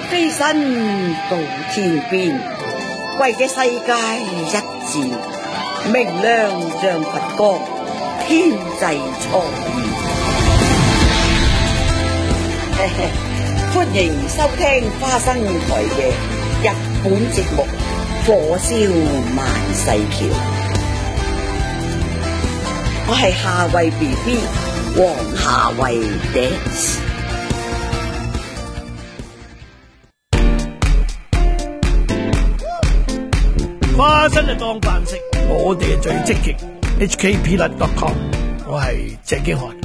飛身到天邊，為嘅世界一致，明亮像佛光，天際創意。歡迎收聽花生台嘅日本節目《火燒萬世橋》，我係夏慧 BB 黃夏慧 dance。 花生就當飯食，我哋係最積極。HKpeanut.com， 我係鄭經翰。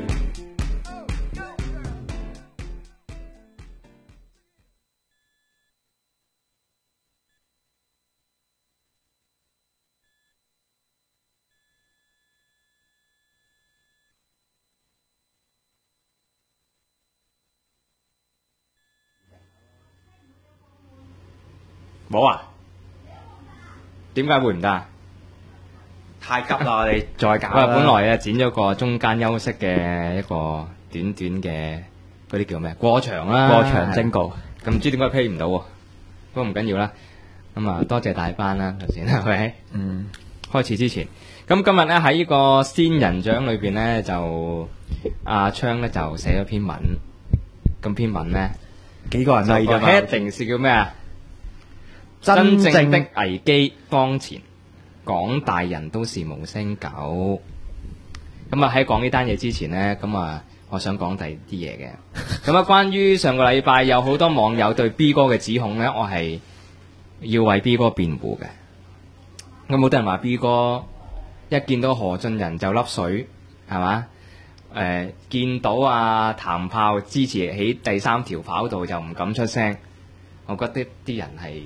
冇啊？點解會唔得啊？ 太急啦！我哋再搞啦。 本來咧剪咗個中間休息嘅一個短短嘅嗰啲叫咩？過場啦， 過場徵告。 咁唔知點解 play 唔到喎？不過唔緊要啦。咁啊，多謝大班啦，頭先係咪？ 嗯。 開始之前，咁今日咧喺呢個仙人掌裏邊咧，就阿昌咧就寫咗篇文。咁篇文咧， 幾個人啊？而家 heading 是叫咩啊？真正的危機當前，港大人都是無聲狗。咁啊喺講呢單嘢之前呢，咁啊我想講第二啲嘢嘅。咁啊關於上個禮拜有好多網友對 B 哥嘅指控呢，我係要為 B 哥辯護嘅。咁好多人話 B 哥一見到何俊仁就粒水，係嘛？見到啊譚炮支持喺第三條跑道就唔敢出聲。我覺得啲人係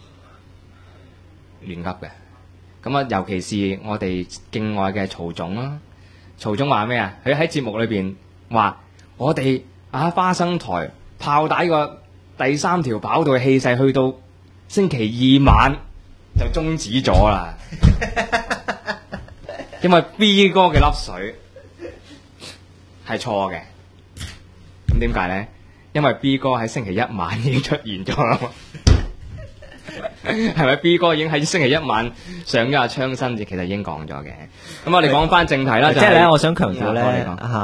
亂噏嘅，咁啊，尤其是我哋敬愛嘅曹總啦。曹總話咩啊？佢喺節目裏邊話：我哋花生台炮打個第三條跑道嘅氣勢，去到星期二晚就終止咗啦。因為 B 哥嘅粒水係錯嘅，咁點解呢？因為 B 哥喺星期一晚已經出現咗啦。係咪 B 哥已經喺星期一晚上咗阿昌身節？其實已經講咗嘅。咁我哋講翻正題啦， 即係咧，我想強調咧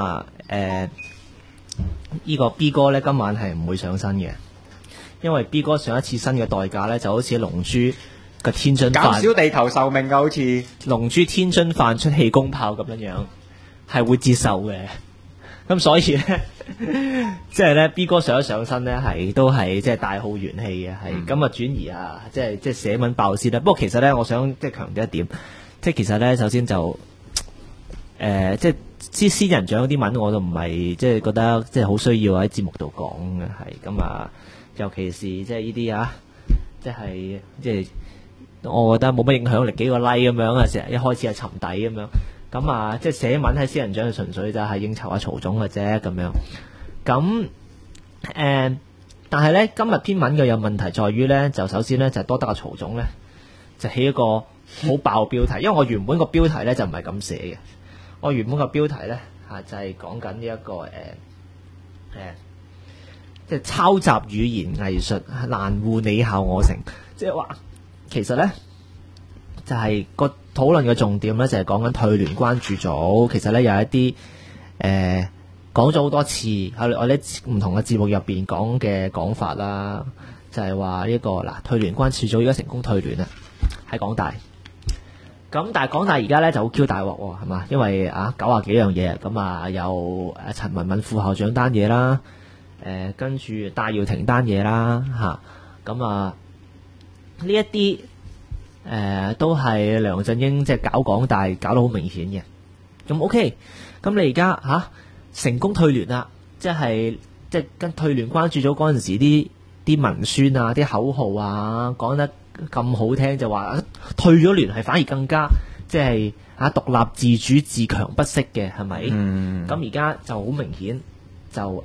呢個 B 哥咧今晚係唔會上身嘅，因為 B 哥上一次身嘅代價咧就好似龍珠嘅天津飯減少地球壽命㗎，好似龍珠天津飯出氣功炮咁樣，係會接受嘅。咁所以咧，即係咧 B 哥上身咧，都係即係大耗元氣嘅，係咁啊轉移啊，即係寫文爆先啦。不過其實咧，我想即係強調一點，即係其實咧，首先就即係知仙人掌嗰啲文，我就唔係即係覺得即係好需要喺節目度講嘅，係咁啊。尤其是即係呢啲即係我覺得冇乜影響力，幾個 like 咁樣啊，成日一開始係沉底咁樣。咁啊，即係寫文喺仙人掌，純粹就係應酬下曹總嘅啫，咁樣。咁但係咧，今日篇文嘅有問題在於咧，就首先咧就多得阿曹總咧，就起一個好爆標題，因為我原本個標題咧就唔係咁寫嘅。我原本個標題咧就係講緊呢一個即係抄襲語言藝術，難護你效我成，即係話其實咧就係個討論嘅重點咧，就係講緊退聯關注組。其實咧有一啲講咗好多次喺我哋唔同嘅節目入邊講嘅講法啦，就係話呢個退聯關注組而家成功退聯啦，喺港大。咁但係港大而家咧就好 Q 大鑊喎，係嘛？因為90幾樣嘢，咁啊有陳文敏副校長單嘢啦，跟住戴耀廷單嘢啦，咁啊呢一啲。都係梁振英即係搞港大搞得好明顯嘅，咁 OK，咁你而家成功退聯啦，即係跟退聯關注咗嗰陣時啲文宣啊、啲口號啊講得咁好聽，就話退咗聯係反而更加即係獨立自主自強不息嘅，係咪？咁而家就好明顯就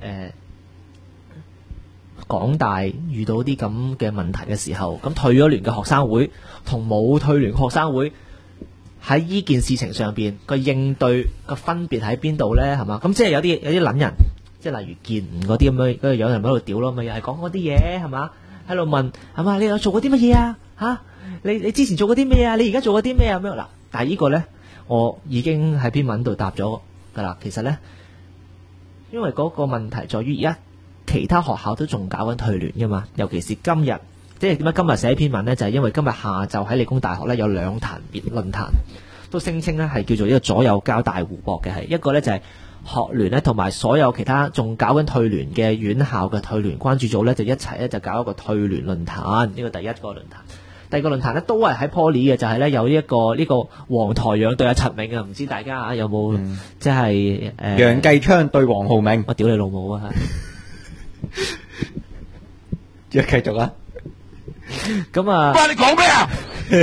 港大遇到啲咁嘅問題嘅時候，咁退咗聯嘅學生會同冇退聯學生會喺呢件事情上邊個應對個分別喺邊度呢？係嘛？咁即係有啲撚人即係例如健吾嗰啲咁樣嗰個樣人喺度屌咯，咪又係講嗰啲嘢係嘛？喺度問係嘛？你有做過啲乜嘢啊？嚇！你之前做過啲咩啊？你而家做過啲咩啊？咁樣嗱，但係呢個咧，我已經喺篇文度答咗㗎啦。其實咧，因為嗰個問題在於而家其他學校都仲搞緊退聯㗎嘛，尤其是今日，即係點解今日寫篇文咧？就係因為今日下晝喺理工大學咧有兩壇論壇，都聲稱咧係叫做一個左右交大互搏嘅，係一個咧就係學聯咧同埋所有其他仲搞緊退聯嘅院校嘅退聯關注組咧，就一齊咧就搞一個退聯論壇。呢個第一個論壇，第二個論壇咧都係喺 Poly 嘅，就係咧有呢個黃台仰對阿陳銘啊，唔知大家有冇即係楊繼昌對黃浩銘， 我屌你老母啊！ 繼續啊！ 咁啊， 你講咩啊？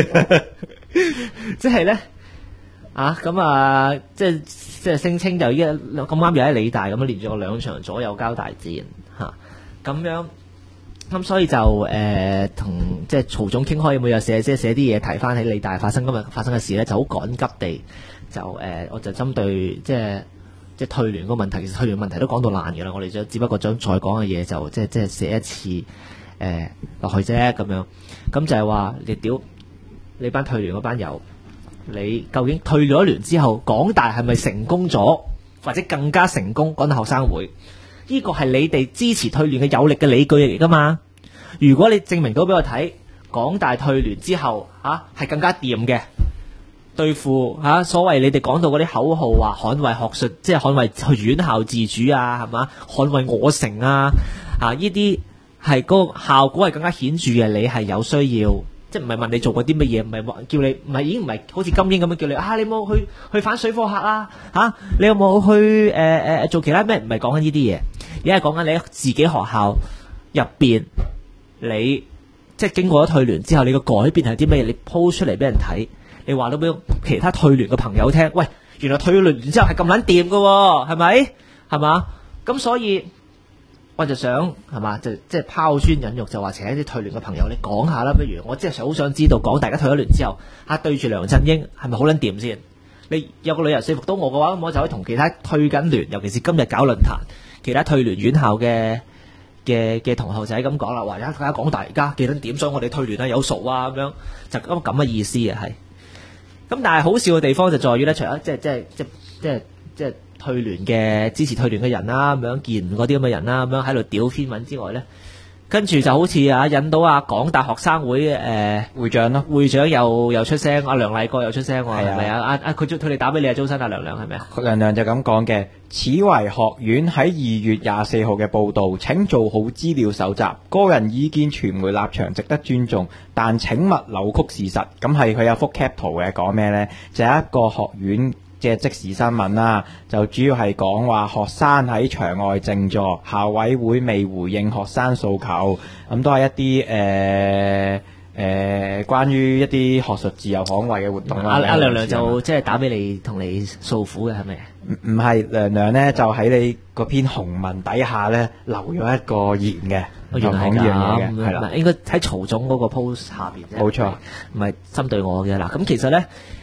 即係咧咁啊，即係聲稱就依家咁啱又喺理大咁樣連續兩場左右交大戰嚇，咁樣咁所以就同即係曹總傾開，每日寫啲嘢提翻起理大今日發生嘅事咧，就好趕急地就我就針對即係退聯個問題，其實退聯問題都講到爛嘅啦，我哋只不過想再講嘅嘢就即係寫一次落去啫咁樣，咁就係話你屌你班退聯嗰班友。你究竟退咗聯之後，港大係咪成功咗，或者更加成功？港大學生會呢個係你哋支持退聯嘅有力嘅理據嚟噶嘛？如果你證明到俾我睇，港大退聯之後係更加掂嘅，對付所謂你哋講到嗰啲口號話捍衛學術，即係捍衛去院校自主啊，係嘛？捍衛我城啊，呢啲係個效果係更加顯著嘅，你係有需要。即係唔係問你做過啲乜嘢，唔係叫你，唔係已經唔係好似金英咁樣叫你你有冇去反水貨客啊？你有冇去做其他咩？唔係講緊呢啲嘢，而係講緊你自己學校入邊，你即係經過咗退聯之後，你個改變係啲乜嘢？你 po 出嚟俾人睇，你話到俾其他退聯嘅朋友聽，喂，原來退咗聯之後係咁撚掂㗎喎，係咪？係嘛？咁所以。我就想係嘛，即係拋磚引玉，就話請啲退聯嘅朋友你講下啦。不如我即係好想知道，講大家退咗聯之後，對住梁振英係咪好撚掂先？你有個理由說服到我嘅話，咁我就可以同其他退緊聯，尤其是今日搞論壇，其他退聯院校嘅同學仔咁講啦，話而家講大家幾撚點，所以我哋退聯有數啊咁樣，就咁嘅意思嘅係。咁但係好笑嘅地方就在於咧，除咗即係退聯嘅支持退聯嘅人啦，咁樣見嗰啲咁嘅人啦，咁樣喺度屌篇文之外咧，跟住就好似引到港大學生會會長咯， 會長又出聲，阿梁麗國又出聲喎，係咪啊？佢哋打俾你周身，阿梁係咪啊？ 梁就咁講嘅，此為學院喺2月24號嘅報導，請做好資料搜集，個人意見傳媒立場值得尊重，但請勿扭曲事實。咁係佢有幅 cap 圖嘅，講咩呢？就係一個學院嘅即時新聞啦，就主要係講話學生喺場外靜坐，校委會未回應學生訴求，咁都係一啲關於一啲學術自由捍衛嘅活動啦。阿梁就即係打俾你同你訴苦嘅係咪？ 唔係，梁呢就喺你嗰篇紅文底下呢留咗一個言嘅，就講呢樣嘢嘅，係啦， 應該喺曹總嗰個 post 下邊啫， 冇錯， 唔係針對我嘅嗱。咁其實呢。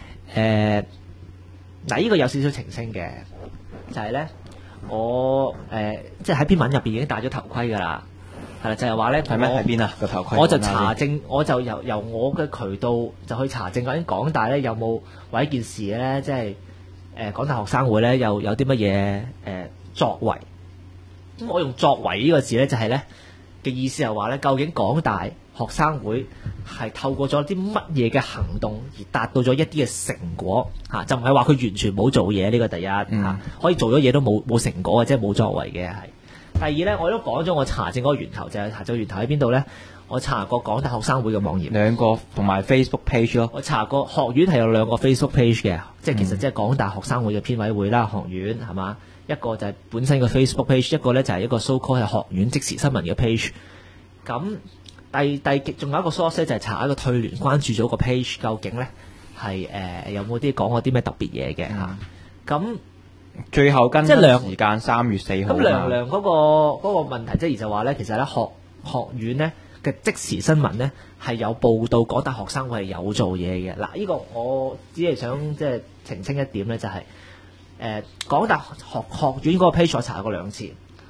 嗱，呢個有少少澄清嘅，就係咧，我即係喺篇文入邊已經戴咗頭盔㗎啦，係啦，就係話咧， 係咩？喺邊啊？個頭盔？ 我就查證，我就由我嘅渠道就去查證究竟港大咧有冇為一件事咧，即係港大學生會咧有啲乜嘢作為。咁我用作為呢個字咧，就係咧嘅意思係話咧，究竟港大學生會係透過咗啲乜嘢嘅行動而達到咗一啲嘅成果就唔係話佢完全冇做嘢，呢個第一可以做咗嘢都冇成果嘅，即係冇作為嘅係。第二咧，我都講咗我查證嗰個源頭，就係查證源頭喺邊度咧？我查過港大學生會嘅網頁， 兩個同埋 Facebook page 咯。 我查過學院係有兩個 Facebook page 嘅，即係其實即係港大學生會嘅編委會啦，學院係嘛？一個就係本身嘅 Facebook page， 一個咧就係一個 so called 係學院即時新聞嘅 page。咁第仲有一個 source 就係查一個退聯關注咗個 page， 究竟咧係有冇啲講過啲咩特別嘢嘅嚇？咁最後跟時間3月4號。咁梁嗰個問題即係就話咧，其實咧學院咧嘅即時新聞咧係有報道港大學生會係有做嘢嘅。嗱，呢個我只係想即係澄清一點咧，就係港大學院嗰個 page 我查過2次，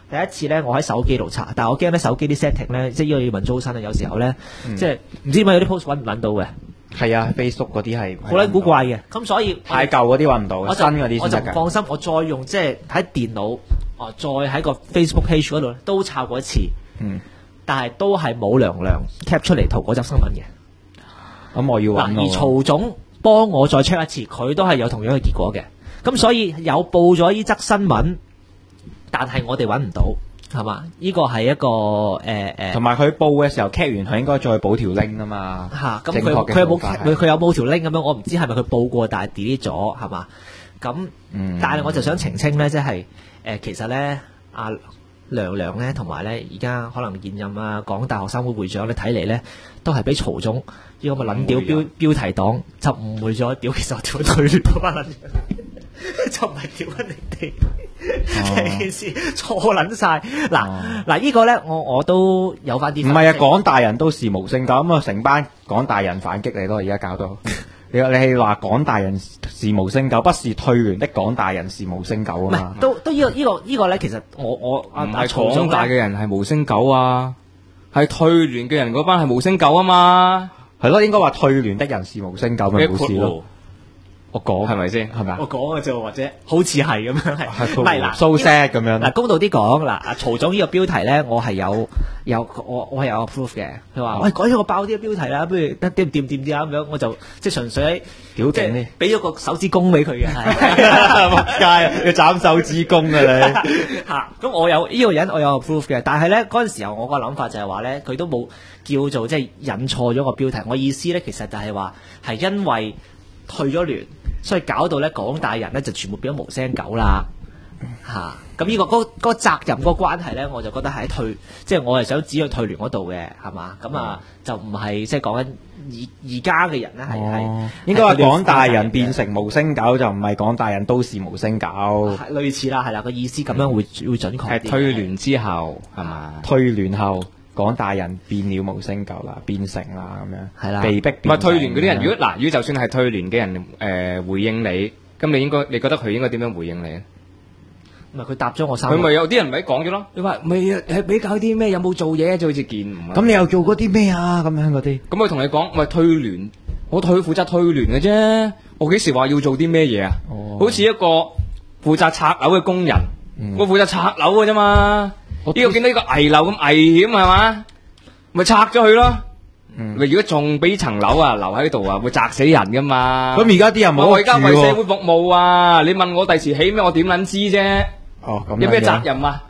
第一次咧，我喺手機度查，但係我驚咧手機啲 setting 咧，即係呢個要問租身啊。有時候咧，即係唔知點解有啲 post 揾唔揾到嘅。 係啊，Facebook 嗰啲係好撚古怪嘅。咁所以太舊嗰啲揾唔到，新嗰啲我就先得㗎。 唔放心，我再用即係喺電腦，再喺個 Facebook page 嗰度咧都抄過一次。但係都係冇娘娘 cap 出嚟圖嗰則新聞嘅。 咁我要揾嗱，而曹總幫我再 check 一次，佢都係有同樣嘅結果嘅。咁所以有報咗呢則新聞，但係我哋揾唔到，係嘛？呢個係一個同埋佢報嘅時候 cap 完，佢應該再補條 link 啊嘛。 嚇，咁正確嘅佢有冇做法係佢有冇條 link 咁樣？我唔知係咪佢報過，但係 delete 咗，係嘛？咁，但係我就想澄清咧，即係其實咧，阿娘娘咧，同埋咧，而家可能現任啊港大學生會會長咧，睇嚟咧都係俾曹總呢個咁嘅撚屌標題黨就誤會咗，屌其實我屌退聯嗰班撚樣，就唔係屌緊你哋。成件事錯撚晒。嗱，呢個咧，我都有翻啲。 唔係啊，港大人都事無聲咁啊，成班港大人反擊你咯，而家搞到你係話港大人事無聲狗，不是退聯的港大人事無聲狗啊嘛。 都呢個咧，其實我唔係港大嘅人係無聲狗啊，係退聯嘅人嗰班係無聲狗啊嘛。 係咯，應該話退聯的人事無聲狗咪冇事咯。我講係咪先？係咪啊？ 我講嘅啫，或者好似係咁樣係。唔係嗱 ，so sad 咁樣。 嗱，公道啲講嗱，阿曹總呢個標題咧，我係有我係有 approve 嘅。佢話：喂，改咗個爆啲嘅標題啦，不如得掂啲啊咁樣，我就即係純粹屌勁啲， 俾咗個手指公俾佢嘅。 仆街，要斬手指公啊你！ 嚇，咁我有呢個人，我有 approve 嘅，但係咧嗰陣時候，我個諗法就係話咧，佢都冇叫做即係引錯咗個標題。我意思咧，其實就係話係因為退咗聯，所以搞到咧港大人咧就全部變咗無聲狗啦嚇。咁呢個嗰個責任嗰個關係咧，我就覺得係退，即係我係想指去退聯嗰度嘅，係嘛？咁啊就唔係即係講緊而家嘅人咧係應該話港大人變成無聲狗，就唔係港大人都是無聲狗。 類似啦，係啦，個意思咁樣會準確啲。 係退聯之後係嘛？ 退聯後。港大人變了無聲狗啦，變成啦咁樣， 係啦， 被逼變。 唔係退聯嗰啲人，如果就算係退聯嘅人回應你，咁你覺得佢應該點樣回應你咧？ 唔係佢答咗我佢咪有啲人咪講咗咯？你話咪係比較啲咩？有冇做嘢？就好似見唔咁你又做過啲咩啊？咁樣嗰啲， 咁佢同你講，咪退聯，我負責退聯嘅啫。我幾時話要做啲咩嘢啊？好似一個負責拆樓嘅工人，我負責拆樓嘅啫嘛。呢個見到呢個危樓咁危險係嘛，咪拆咗佢咯。咪如果仲俾層樓啊留喺度啊，會砸死人噶嘛。 咁而家啲人冇我而家為社會服務啊，你問我第時起咩，我點撚知啫？ 哦，咁有咩責任啊？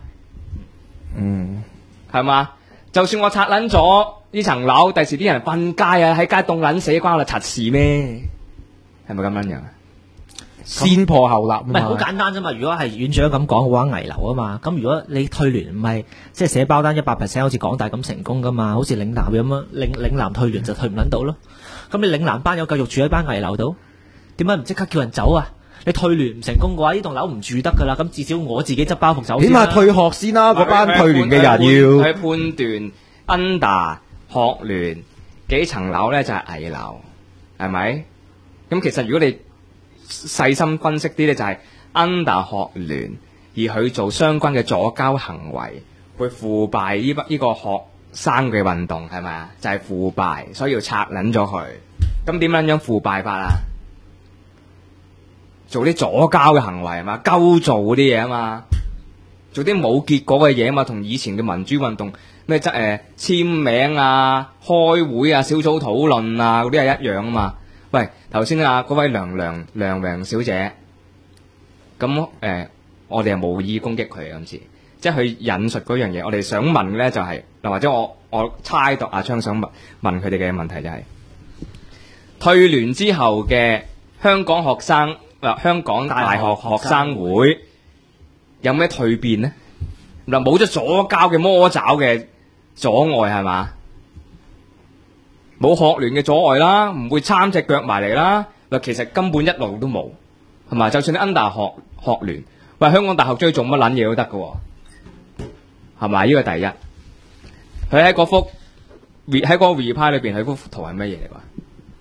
係嘛？就算我拆撚咗呢層樓，第時啲人瞓街啊，喺街凍撚死，關我哋柒事咩？係咪咁樣樣？ 先破後立， 唔係好簡單啫嘛。如果係院長咁講嘅話，危樓啊嘛。咁如果你退聯唔係即係寫包單100%，好似港大咁成功噶嘛？好似嶺南咁樣，嶺南退聯就退唔撚到咯。咁你嶺南班友繼續住喺班危樓度，點解唔即刻叫人走啊？你退聯唔成功嘅話，呢棟樓唔住得噶啦。咁至少我自己執包袱走先。 起碼退學先啦，嗰班退聯嘅人要去判斷 under 學聯幾層樓咧就係危樓，係咪？咁其實如果你細心分析啲咧，就係 under 學聯而佢做相關嘅左膠行為，會腐敗呢個學生嘅運動，係咪啊？就係腐敗，所以要拆撚咗佢。咁點樣腐敗法啊？做啲左膠嘅行為啊嘛，鳩做嗰啲嘢啊嘛，做啲冇結果嘅嘢啊嘛，同以前嘅民主運動咩簽名啊、開會啊、小組討論啊嗰啲係一樣啊嘛。喂，頭先啊嗰位梁榮小姐，咁我哋係無意攻擊佢今次，即係佢引述嗰樣嘢。我哋想問嘅咧就係，嗱或者我猜度阿昌想問佢哋嘅問題就係，退聯之後嘅香港學生香港大學學生會有咩蛻變呢？嗱，冇咗左膠嘅魔爪嘅阻礙係嘛？冇學聯嘅阻礙啦，唔會參隻腳埋嚟啦。嗱，其實根本一路都冇，係嘛？就算你 under 學聯，喂，香港大學追做乜撚嘢都得㗎，係咪？呢個第一。佢喺嗰幅喺嗰個 reply 裏邊，佢嗰幅圖係乜嘢嚟㗎？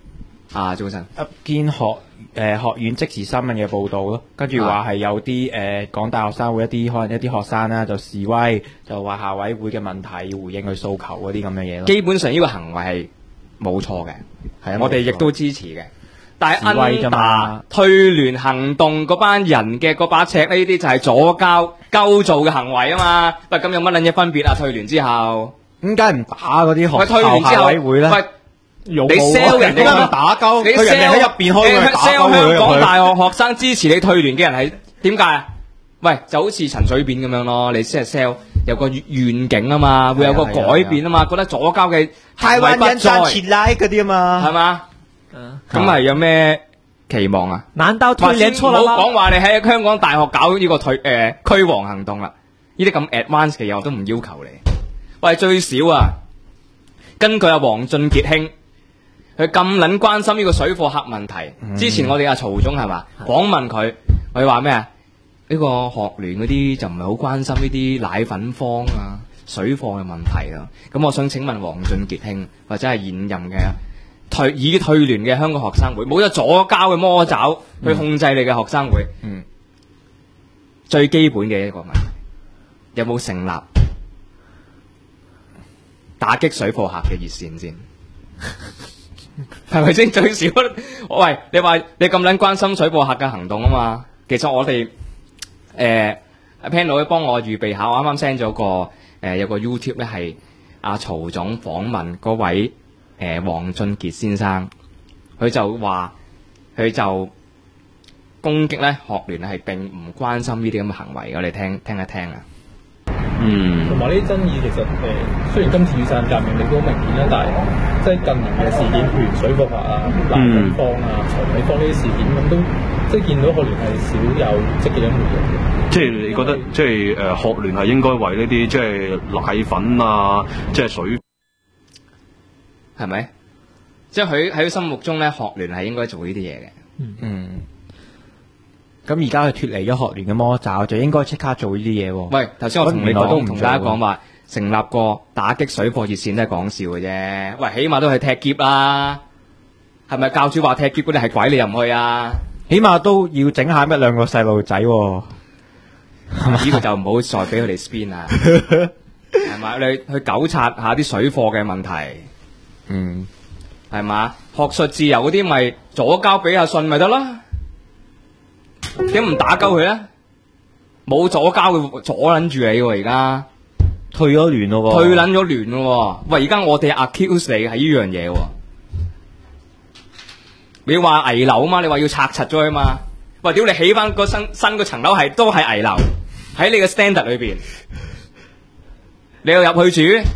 啊，早晨。 一見學院即時新聞嘅報導咯，跟住話係有啲港大學生會可能一啲學生啦就示威，就話校委會嘅問題要回應佢訴求嗰啲咁嘅嘢咯。 基本上呢個行為係冇錯嘅， 係啊， 我哋亦都支持嘅。但係示威啫嘛， 退聯行動嗰班人嘅嗰把尺呢啲就係左膠鳩做嘅行為啊嘛。喂，咁有乜撚嘢分別啊？退聯之後， 點解唔打嗰啲學退聯之後校校委會咧？ 喂，你 sell 人哋點解打鳩？ 你佢人哋喺入邊開會打 sell 鳩香港佢大學學生支持你退聯嘅人係點解啊？喂，就好似陳水扁咁樣咯，你先係 sell 有個願景啊嘛，會有個改變啊嘛，覺得左膠嘅台灣人站起來嗰啲啊嘛， 係嘛？咁係有咩期望啊？ 難道退聯錯唔好啦？ 講話你喺香港大學搞呢個驅黃行動啦，呢啲咁 advance 嘅嘢我都唔要求你。喂，最少啊，根據阿黃俊傑兄，佢咁撚關心呢個水貨客問題。之前我哋阿曹總係嘛訪問佢話咩啊？呢個學聯嗰啲就唔係好關心呢啲奶粉荒啊、水貨嘅問題啊。咁我想請問黃俊傑兄，或者係現任嘅已退聯嘅香港學生會，冇咗左膠嘅魔爪去控制你嘅學生會，最基本嘅一個問題，有冇成立打擊水貨客嘅熱線先？係咪先？最少，喂，你話你咁撚關心水貨客嘅行動啊嘛？其實我哋阿 panel 幫我預備下，我啱啱 send 咗個有個 YouTube 咧，係阿曹總訪問嗰位黃俊傑先生，佢就話佢就攻擊咧學聯係並唔關心呢啲咁嘅行為嘅，我哋聽一聽啊。 同埋呢啲爭議其實雖然今次雨傘革命你都好明顯啦，但係即係近年嘅事件，譬如水貨客啊、奶粉荒啊、長尾荒呢啲事件，咁都即係見到學聯係少有積極嘅回應嘅。 即係你覺得即係學聯係應該為呢啲即係奶粉啊、即係水， 係咪？即係佢喺佢心目中咧，學聯係應該做呢啲嘢嘅。 咁而家佢脫離咗學聯嘅魔爪，就應該即刻做呢啲嘢喎。 喂，頭先我同你講，同大家講話話成立個打擊水貨熱線都係講笑嘅啫。喂，起碼都係踢劫啦，係咪？教主話踢劫嗰啲係鬼，你又唔去啊？ 起碼都要整下一兩個細路仔喎。 呢個就唔好再俾佢哋 spin 啦，係嘛？你去糾察下啲水貨嘅問題，係嘛？學術自由嗰啲咪左交俾阿信咪得咯？點唔打鳩佢咧？冇左交佢阻撚住你喎，而家退咗聯咯喎， 退撚咗聯咯喎。喂，而家我哋 accuse 你係呢樣嘢喎。你話危樓啊嘛？你話要拆柒咗佢嘛？喂，屌你起翻個新嗰層樓係都係危樓，喺你嘅 standard 裏邊，你又入去住？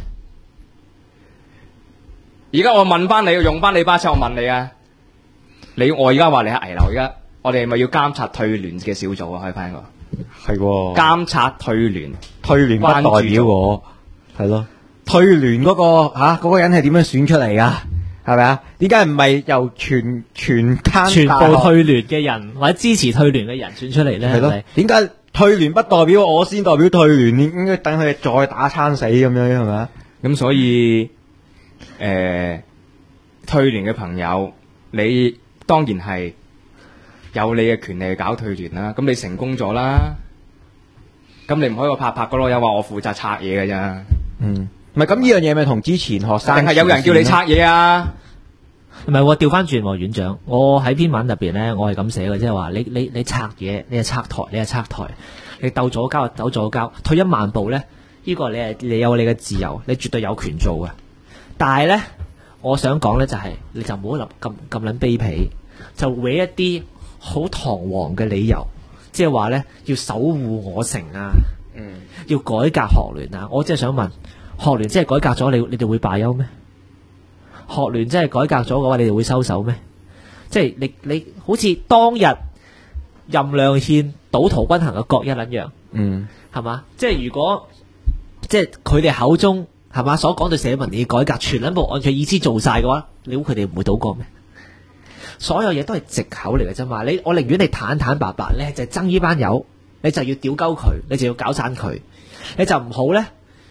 而家我問翻你，用翻你把尺，我問你啊，我而家話你係危樓，而家我哋係咪要監察退聯嘅小組啊？開翻個係喎， 監察退聯不代表我係咯，退聯嗰個嗰個人係點樣選出嚟噶？係咪啊？點解唔係由全部退聯嘅人或者支持退聯嘅人選出嚟咧？ 係咯，點解退聯不代表我先代表退聯？應該等佢再打餐死咁樣係咪啊？ 咁所以退聯嘅朋友，你當然係有你嘅權利去搞退聯啦。咁你成功咗啦，咁你唔可以話拍個囉柚話我負責拆嘢嘅咋？ 唔係咁呢樣嘢咪同之前學生定係有人叫你拆嘢啊？ 唔係喎，調翻轉喎，院長，我喺篇文入邊咧，我係咁寫嘅，即係話你拆嘢，你係拆台，你係拆台，你鬥左交就鬥左交，退一萬步咧，呢個你有你嘅自由，你絕對有權做嘅。但係咧，我想講咧就係，你就唔好咁撚卑鄙，就搲一啲好堂皇嘅理由，即係話咧要守護我城啊，要改革學聯啊，我真係想問，學聯真係改革咗，你哋會罷休咩？學聯真係改革咗嘅話，你哋會收手咩？即係你好似當日任亮憲倒陶君行嘅各一撚樣，係嘛？即係如果即係佢哋口中係嘛所講對社民連改革全撚部按佢意思做晒嘅話，你估佢哋唔會倒過咩？所有嘢都係藉口嚟嘅啫嘛！我寧願你坦坦白白，你就爭呢班友，你就要屌鳩佢，你就要搞散佢，你就唔好咧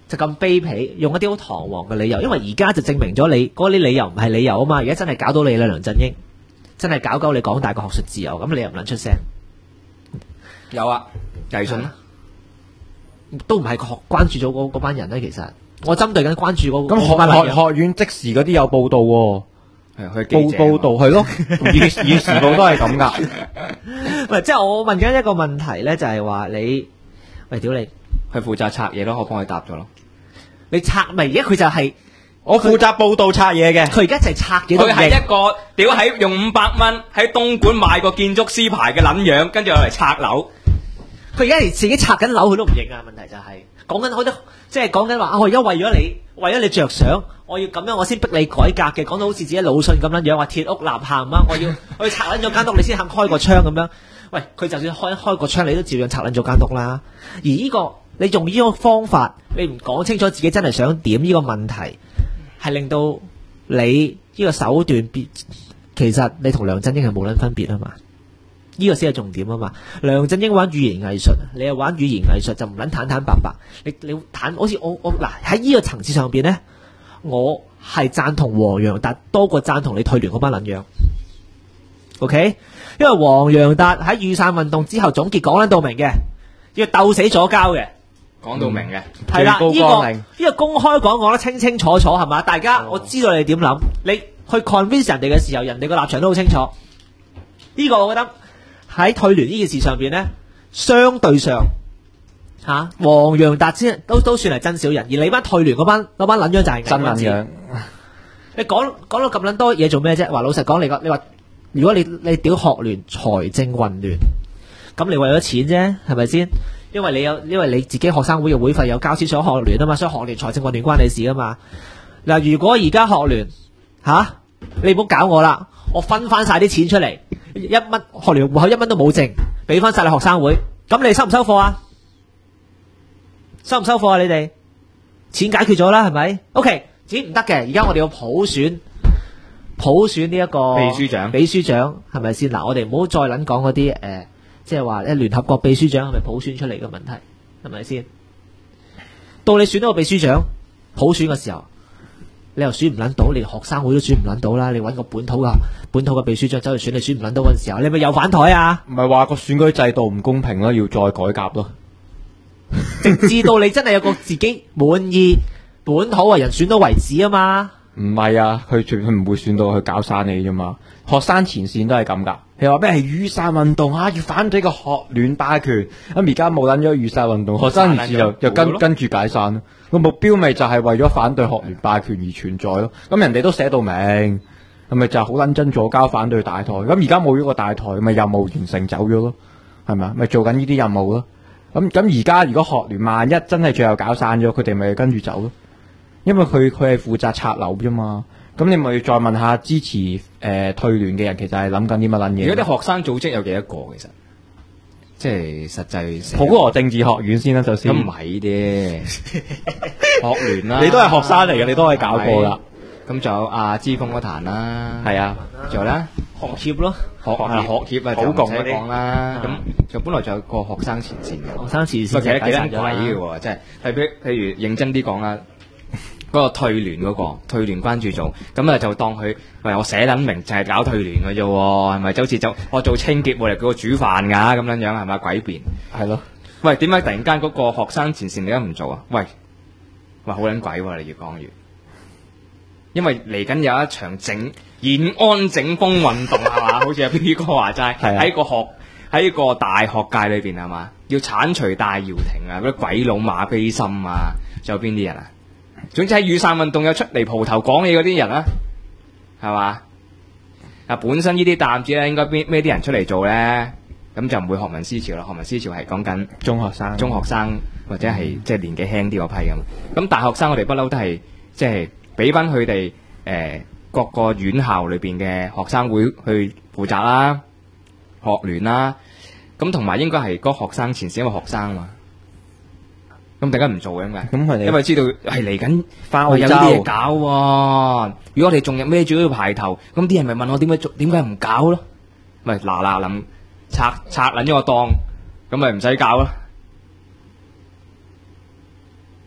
就咁卑鄙，用一啲好堂皇嘅理由，因為而家就證明咗你嗰啲理由唔係理由啊嘛，而家真係搞到你啦，梁振英真係搞你港大嘅學術自由，咁你又唔撚出聲？ 有啊，藝信啦， 都唔係關注咗嗰班人咧。其實我針對緊關注嗰咁學院即時嗰啲有報道喎。報道係咯，以時報都係咁噶。 唔係，即係我問緊一個問題咧，就係話你，喂，屌你， 佢負責拆嘢咯，我幫佢答咗咯。 你拆咪？而家佢就係我負責報道拆嘢嘅， 佢而家就係拆嘢。 佢係一個屌喺用500蚊喺東莞買個建築師牌嘅撚樣，跟住攞嚟拆樓。 佢而家連自己拆緊樓佢都唔認啊！問題就係講緊好多，即係講緊話，我而家為咗你着想，我要咁樣，我先逼你改革嘅，講到好似自己魯迅咁樣樣，話鐵屋立下咁啊！我要拆撚咗間屋，你先肯開個窗咁樣。喂，佢就算開個窗，你都照樣拆撚咗間屋啦。而呢個你用呢個方法，你唔講清楚自己真係想點，呢個問題係令到你呢個手段其實你同梁振英係冇撚分別啊嘛。呢個先係重點啊嘛！梁振英玩語言藝術，你又玩語言藝術就唔撚坦白白。你好似我嗱喺呢個層次上邊咧，我係贊同黃洋達多過贊同你退聯嗰班撚樣。OK， 因為黃洋達喺雨傘運動之後總結講撚到明嘅，要鬥死左膠嘅， 講到明嘅。 係啦，呢個公開講得清清楚楚係嘛？大家我知道你點諗，你去 convince 人哋嘅時候，人哋個立場都好清楚。呢個我覺得。喺退聯呢件事上邊咧，相對上黃洋達先都算係真小人，而你班退聯嗰班撚樣就係真撚樣。你講到咁撚多嘢做咩啫？話老實講，你話如果你屌學聯財政混亂，咁你為咗錢啫，係咪先？因為你自己學生會嘅會費有交錢上學聯啊嘛，所以學聯財政混亂關你事啊嘛。嗱，如果而家學聯你唔好搞我啦，我分翻晒啲錢出嚟。1蚊學聯戶口1蚊都冇剩，俾翻晒你學生會，咁你收唔收貨啊？收唔收貨啊？你哋錢解決咗啦，係咪 ？OK， 錢唔得嘅，而家我哋要普選呢一個秘書長係咪先？嗱，我哋唔好再撚講嗰啲即係話聯合國秘書長係咪普選出嚟嘅問題，係咪先？到你選到個秘書長普選嘅時候。你又選唔撚到，連學生會都選唔撚到啦！你揾個本土嘅秘書長走去選，你選唔撚到嗰陣時候，你咪又反台啊！ 唔係話個選舉制度唔公平咯，要再改革咯。 直至到你真係有個自己滿意本土嘅人選到為止啊嘛！ 唔係啊，佢唔會選到去搞散你啫嘛。學生前線都係咁噶。你話咩係雨傘運動要反對個學聯霸權，咁而家冇撚咗雨傘運動，學生前線又跟住解散咯。個目標咪就係為咗反對學聯霸權而存在咯。咁人哋都寫到明，係咪就係好撚真左膠反對大台？咁而家冇咗個大台，咪任務完成走咗咯，係咪啊？咪做緊呢啲任務咯。咁而家如果學聯萬一真係最後搞散咗，佢哋咪跟住走咯。因為佢係負責拆樓啫嘛。咁你咪再問下支持退聯嘅人，其實係諗緊啲乜撚嘢？ 而家啲學生組織有幾多個？其實即係實際普羅政治學院先啦，首先。 咁唔係啲學聯啦， 你都係學生嚟嘅，你都可以搞過啦。 咁仲有阿之鋒嗰壇啦， 係啊， 仲有咧學協咯， 學協啊，就唔使講啦。咁就本來仲有個學生前線嘅， 學生前線其實幾撚鬼嘅喎，即係譬如認真啲講啦。嗰個退聯退聯關注組，咁啊就當佢喂我寫撚明就係搞退聯嘅啫，係咪？就好似我做清潔冇嚟叫我煮飯㗎咁樣樣係咪？詭辯係咯。 喂，點解突然間嗰個學生前線你都唔做啊？喂，好撚鬼喎！你越講越，因為嚟緊有一場延安整風運動係嘛？好似阿 B 哥話齋，喺個大學界裏邊係嘛？要剷除戴耀廷啊，嗰啲鬼佬馬斐森啊，仲有邊啲人啊？總之喺雨傘運動有出嚟蒲頭講嘢嗰啲人啦，係嘛？本身呢啲擔子咧，應該咩啲人出嚟做咧？咁就唔會學民思潮啦。學民思潮係講緊中學生或者係即係年紀輕啲嗰批咁。咁大學生我哋不嬲都係即係俾翻佢哋各個院校裏邊嘅學生會去負責啦，學聯啦。咁同埋應該係嗰學生前線，因為學生啊嘛。咁大家唔做嘅點解？咁佢哋因為知道係嚟緊翻澳洲有啲嘢搞喎。如果我哋仲孭住呢個牌頭，咁啲人咪問我點解唔搞咯？咪嗱臨拆撚咗個檔，咁咪唔使搞咯。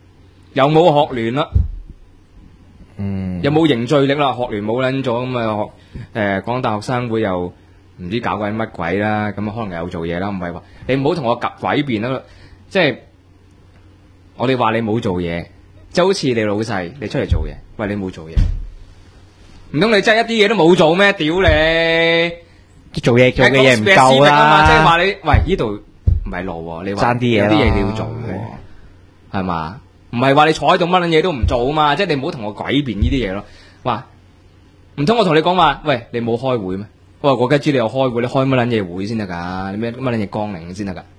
又冇學聯啦， 嗯， 又冇凝聚力啦，學聯冇撚咗咁啊港大學生會又唔知搞緊乜鬼啦，咁可能又做嘢啦，唔係話你唔好同我夾詭辯啦，即係我哋話你冇做嘢，即係好似你老細你出嚟做嘢，喂你冇做嘢，唔通你真係一啲嘢都冇做咩？屌你！ 做嘅嘢唔夠啦， 即係話你喂呢度唔係路喎，你話爭啲嘢有啲嘢你要做喎，係嘛？唔係話你坐喺度乜撚嘢都唔做啊嘛，即係你唔好同我詭辯呢啲嘢咯。話唔通我同你講話，喂你冇開會咩？我梗係知你有開會，你開乜撚嘢會先得㗎？你咩乜撚嘢綱領先得㗎？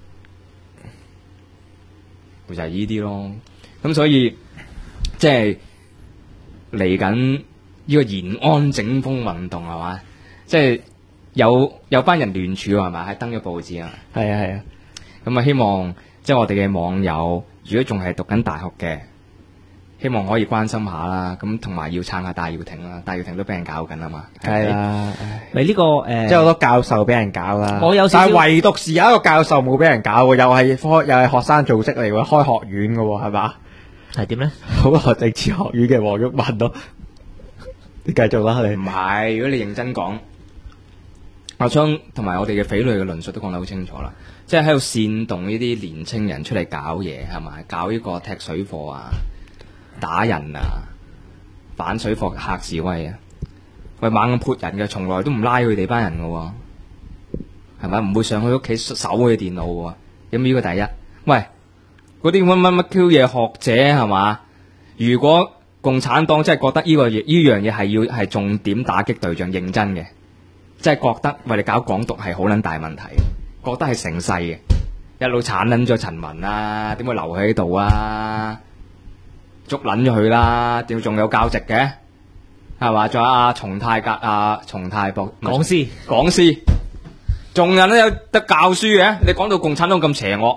就係呢啲咯。咁所以即係嚟緊呢個延安整風運動係嘛？即係有班人聯署係咪？係登咗報紙啊？ 係啊係啊。 咁啊，希望即係我哋嘅網友，如果仲係讀緊大學嘅，希望可以關心下啦。咁同埋要撐下戴耀廷啦，戴耀廷都俾人搞緊啊嘛。 係啦， 咪呢個即係好多教授俾人搞啦。 我有少少但係唯獨是有一個教授冇俾人搞喎，又係學生組織嚟喎，開學院嘅喎，係嘛？ 係點咧？ 好學政治學院嘅黃毓民咯。你繼續啦，你唔係，如果你認真講，阿昌同埋我哋嘅匪類嘅論述都講得好清楚啦，即係喺度煽動呢啲年青人出嚟搞嘢，係咪？搞呢個踢水貨啊、打人啊、反水貨客示威啊，喂猛咁潑人嘅，從來都唔拉佢哋班人嘅喎，係咪？唔會上去屋企搜佢電腦喎。咁呢個第一，喂嗰啲乜 Q 嘢學者係嘛？如果共產黨真係覺得呢樣嘢係重點打擊對象，認真嘅，即係覺得喂你搞港獨係好撚大問題，覺得係成世嘅，一路鏟撚咗陳文啦，點會留喺度啊？捉撚咗佢啦，點仲有教席嘅？係嘛？仲有阿松泰博講師， 仲有都有得教書嘅。你講到共產黨咁邪惡，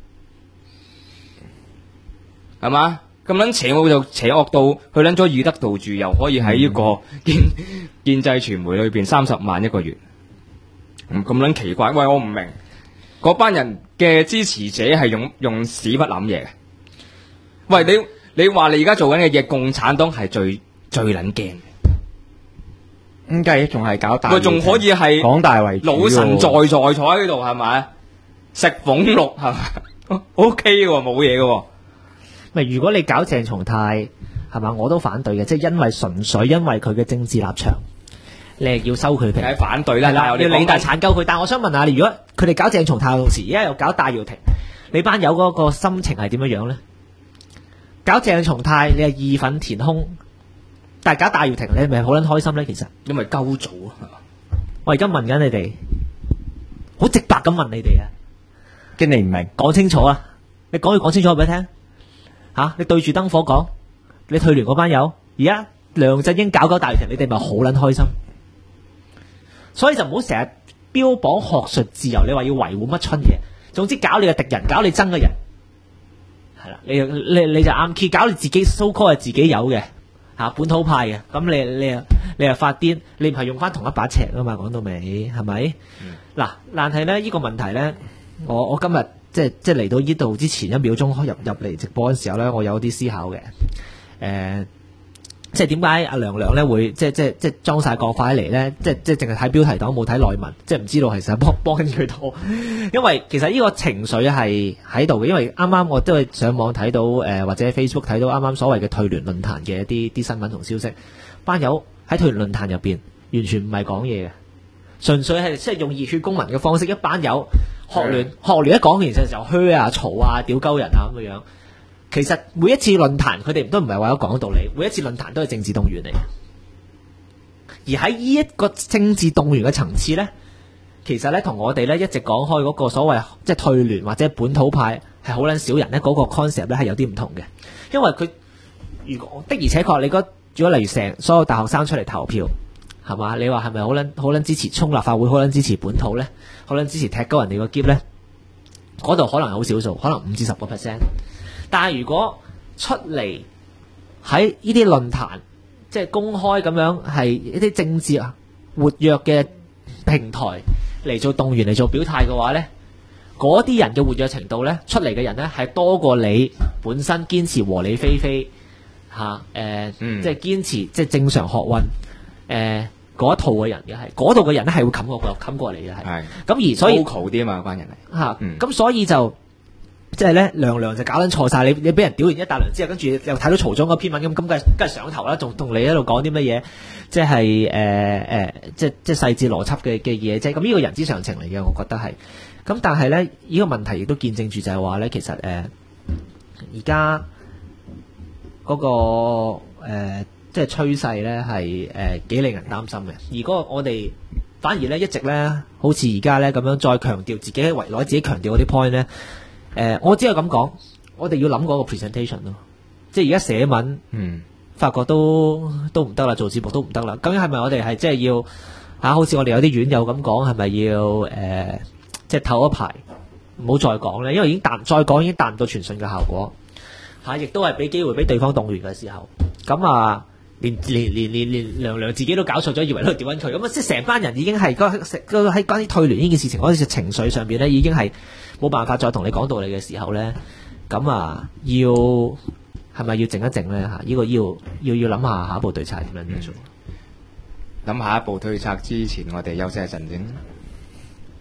係嘛？咁撚邪惡就邪惡到去撚咗義德道住，又可以喺呢個建制傳媒裏邊30萬一個月，咁撚奇怪。喂，我唔明嗰班人嘅支持者係用屎忽諗嘢嘅。喂，你話你而家做緊嘅嘢，共產黨係最撚驚嘅。 咁計仲係搞大， 佢仲可以係港大為主老神在坐喺度，係咪？食俸祿係咪？OK 嘅喎，冇嘢嘅喎。 咪如果你搞鄭松泰係嘛，我都反對嘅，即係純粹因為佢嘅政治立場，你係要收佢皮。 係反對啦， 係啦，要理大鏟鳩佢。但係我想問下你，如果佢哋搞鄭松泰嘅同時，而家又搞戴耀廷，你班友嗰個心情係點樣咧？搞鄭松泰你係義憤填膺，但係搞戴耀廷你係咪好撚開心咧？其實因為鳩組啊！ 我而家問緊你哋，好直白咁問你哋啊， 驚你唔明， 講清楚啊！你講清楚俾佢聽。你對住燈火講，你退聯嗰班友，而家梁振英搞戴耀廷，你哋咪好撚開心。所以就唔好成日標榜學術自由，你話要維護乜春嘢，總之搞你嘅敵人，搞你憎嘅人，係啦，你就啱 key， 搞你自己 so call 係自己有嘅本土派嘅，咁你又發癲，你唔係用翻同一把尺啊嘛？講到尾係咪？嗱，但係咧呢個問題咧，我今日。即係嚟到呢度之前1秒鐘入嚟直播嘅時候咧，我有啲思考嘅。即係點解阿娘娘咧會即係裝晒國塊嚟咧？即係淨係睇標題黨冇睇內文，即係唔知道其實幫緊佢多。因為其實呢個情緒係喺度嘅，因為啱啱我都係上網睇到或者 Facebook 睇到啱啱所謂嘅退聯論壇嘅一啲新聞同消息，班友喺退聯論壇入邊完全唔係講嘢嘅，純粹係即係用熱血公民嘅方式，一班友。學聯一講，其實就噓啊、嘈啊、屌鳩人啊咁樣。其實每一次論壇，佢哋都唔係為咗講道理，每一次論壇都係政治動員嚟。而喺呢一個政治動員嘅層次咧，其實咧同我哋咧一直講開嗰個所謂即係退聯或者本土派係好撚少人咧嗰個 concept 咧係有啲唔同嘅。因為佢如果的而且確，你如果例如成所有大學生出嚟投票。係嘛？你話係咪好撚支持衝立法會，好撚支持本土咧，好撚支持踢高人哋個篋咧？嗰度可能好少數，可能5至10%。但係如果出嚟喺呢啲論壇，即係公開咁樣係一啲政治活躍嘅平台嚟做動員嚟做表態嘅話咧， 嗰啲人嘅活躍程度咧，出嚟嘅人咧係多過你本身堅持和理非非嚇即係堅持即係正常學運嗰一套嘅人嘅係，嗰度嘅人咧係會冚過你嘅係。咁而所以 local 啲啊嘛，班人嚟嚇，咁所以就即係咧娘娘就搞撚錯晒，你俾人屌完一大輪之後，跟住又睇到曹總嗰篇文咁，梗係上頭啦，仲同你喺度講啲乜嘢？即係即係細緻邏輯嘅嘢啫。咁呢個人之常情嚟嘅，我覺得係。咁但係咧，呢個問題亦都見證住就係話咧，其實而家嗰個即係趨勢咧係幾令人擔心嘅。而嗰個我哋反而咧一直咧，好似而家咧咁樣再強調自己攞自己強調嗰啲 point 咧。我只係咁講，我哋要諗嗰個 presentation 咯。即係而家寫文，發覺都唔得啦，做節目都唔得啦。究竟係咪我哋係即係要好似我哋有啲院友咁講，係咪要即係唞一排，唔好再講咧？因為已經再講已經達唔到傳訊嘅效果亦都係俾機會俾對方動員嘅時候。咁連娘娘自己都搞錯咗，以為喺度調緊佢。咁即係成班人已經係喺關於退聯呢件事情嗰啲情緒上邊咧，已經係冇辦法再同你講道理嘅時候咧，咁要係咪要靜一靜咧？呢個要諗下下一步對策係點樣做。 諗下一步對策之前，我哋休息一陣先。